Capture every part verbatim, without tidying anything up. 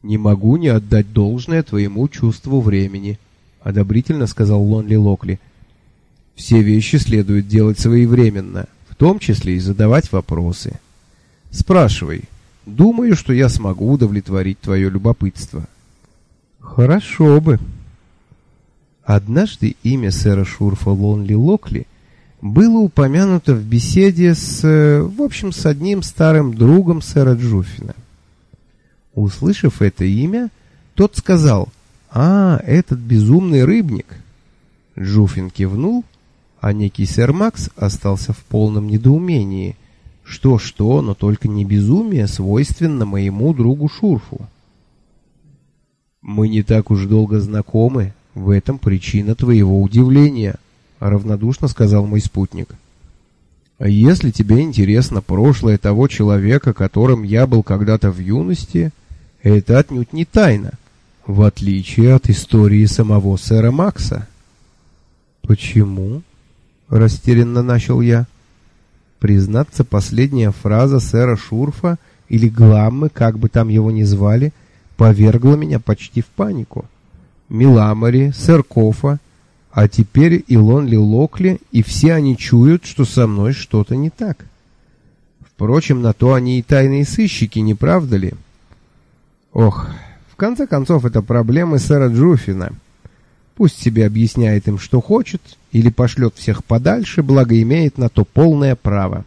«Не могу не отдать должное твоему чувству времени», — одобрительно сказал Лонли Локли. «Все вещи следует делать своевременно, в том числе и задавать вопросы. Спрашивай. Думаю, что я смогу удовлетворить твое любопытство». «Хорошо бы». Однажды имя сэра Шурфа Лонли Локли было упомянуто в беседе с, в общем, с одним старым другом сэра Джуффина. Услышав это имя, тот сказал: «А, этот безумный рыбник». Джуффин кивнул, а некий сэр Макс остался в полном недоумении. Что-что, но только не безумие свойственно моему другу Шурфу. «Мы не так уж долго знакомы, в этом причина твоего удивления», — равнодушно сказал мой спутник. «А если тебе интересно прошлое того человека, которым я был когда-то в юности, это отнюдь не тайна, в отличие от истории самого сэра Макса». «Почему?» — растерянно начал я. Признаться, последняя фраза сэра Шурфа или Гламмы, как бы там его ни звали, повергла меня почти в панику. Миламари, сэр Кофа, а теперь и Лонли Локли, и все они чуют, что со мной что-то не так. Впрочем, на то они и тайные сыщики, не правда ли? Ох, в конце концов, это проблемы сэра Джуффина. Пусть себе объясняет им, что хочет, или пошлет всех подальше, благо имеет на то полное право.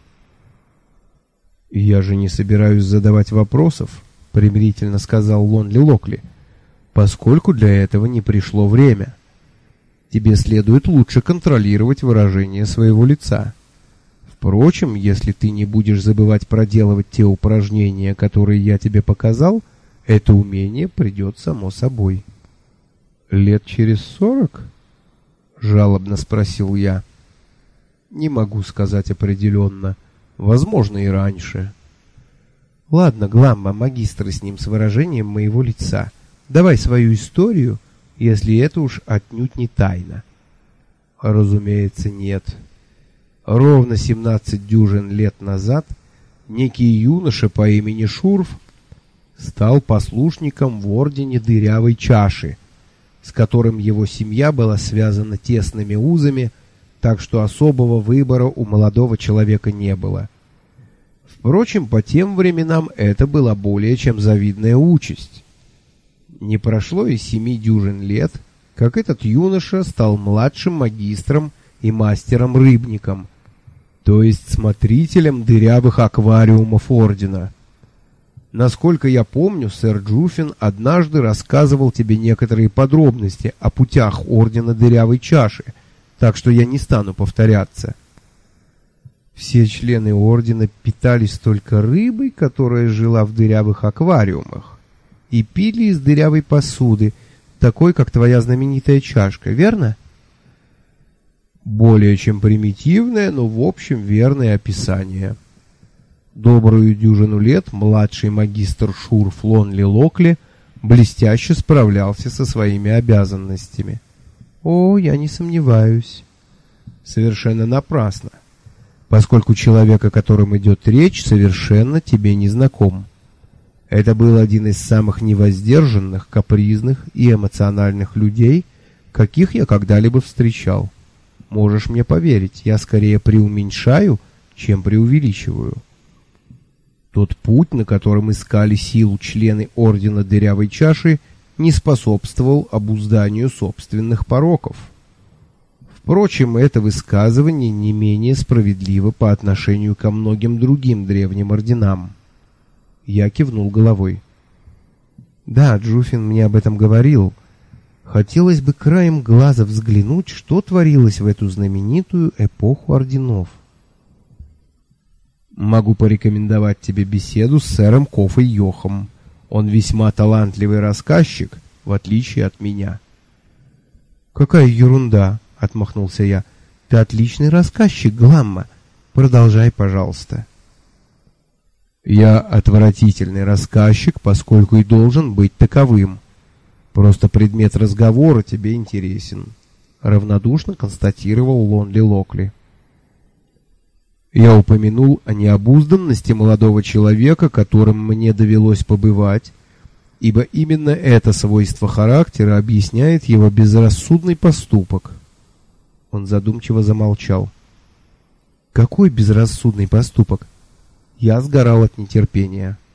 «Я же не собираюсь задавать вопросов», — примирительно сказал Лонли Локли, «поскольку для этого не пришло время. Тебе следует лучше контролировать выражение своего лица. Впрочем, если ты не будешь забывать проделывать те упражнения, которые я тебе показал, это умение придет само собой». «Лет через сорок?» — жалобно спросил я. «Не могу сказать определенно. Возможно, и раньше». «Ладно, Гламма, магистры с ним с выражением моего лица. Давай свою историю, если это уж отнюдь не тайна». «Разумеется, нет. Ровно семнадцать дюжин лет назад некий юноша по имени Шурф стал послушником в ордене Дырявой Чаши, с которым его семья была связана тесными узами, так что особого выбора у молодого человека не было. Впрочем, по тем временам это была более чем завидная участь. Не прошло и семи дюжин лет, как этот юноша стал младшим магистром и мастером-рыбником, то есть смотрителем дырявых аквариумов ордена. Насколько я помню, сэр Джуффин однажды рассказывал тебе некоторые подробности о путях ордена Дырявой Чаши, так что я не стану повторяться. Все члены ордена питались только рыбой, которая жила в дырявых аквариумах, и пили из дырявой посуды, такой, как твоя знаменитая чашка, верно? Более чем примитивное, но в общем верное описание. Добрую дюжину лет младший магистр Шурф Лонли Локли блестяще справлялся со своими обязанностями. О, я не сомневаюсь. Совершенно напрасно, поскольку человек, о котором идет речь, совершенно тебе не знаком. Это был один из самых невоздержанных, капризных и эмоциональных людей, каких я когда-либо встречал. Можешь мне поверить, я скорее преуменьшаю, чем преувеличиваю. Тот путь, на котором искали силу члены ордена Дырявой Чаши, не способствовал обузданию собственных пороков. Впрочем, это высказывание не менее справедливо по отношению ко многим другим древним орденам. Я кивнул головой. Да, Джуффин мне об этом говорил. Хотелось бы краем глаза взглянуть, что творилось в эту знаменитую эпоху орденов. Могу порекомендовать тебе беседу с сэром Кофой Йохом. Он весьма талантливый рассказчик, в отличие от меня. Какая ерунда, отмахнулся я. Ты отличный рассказчик, Гламма. Продолжай, пожалуйста. Я отвратительный рассказчик, поскольку и должен быть таковым. Просто предмет разговора тебе интересен, равнодушно констатировал Лонли Локли. Я упомянул о необузданности молодого человека, которым мне довелось побывать, ибо именно это свойство характера объясняет его безрассудный поступок. Он задумчиво замолчал. Какой безрассудный поступок? Я сгорал от нетерпения.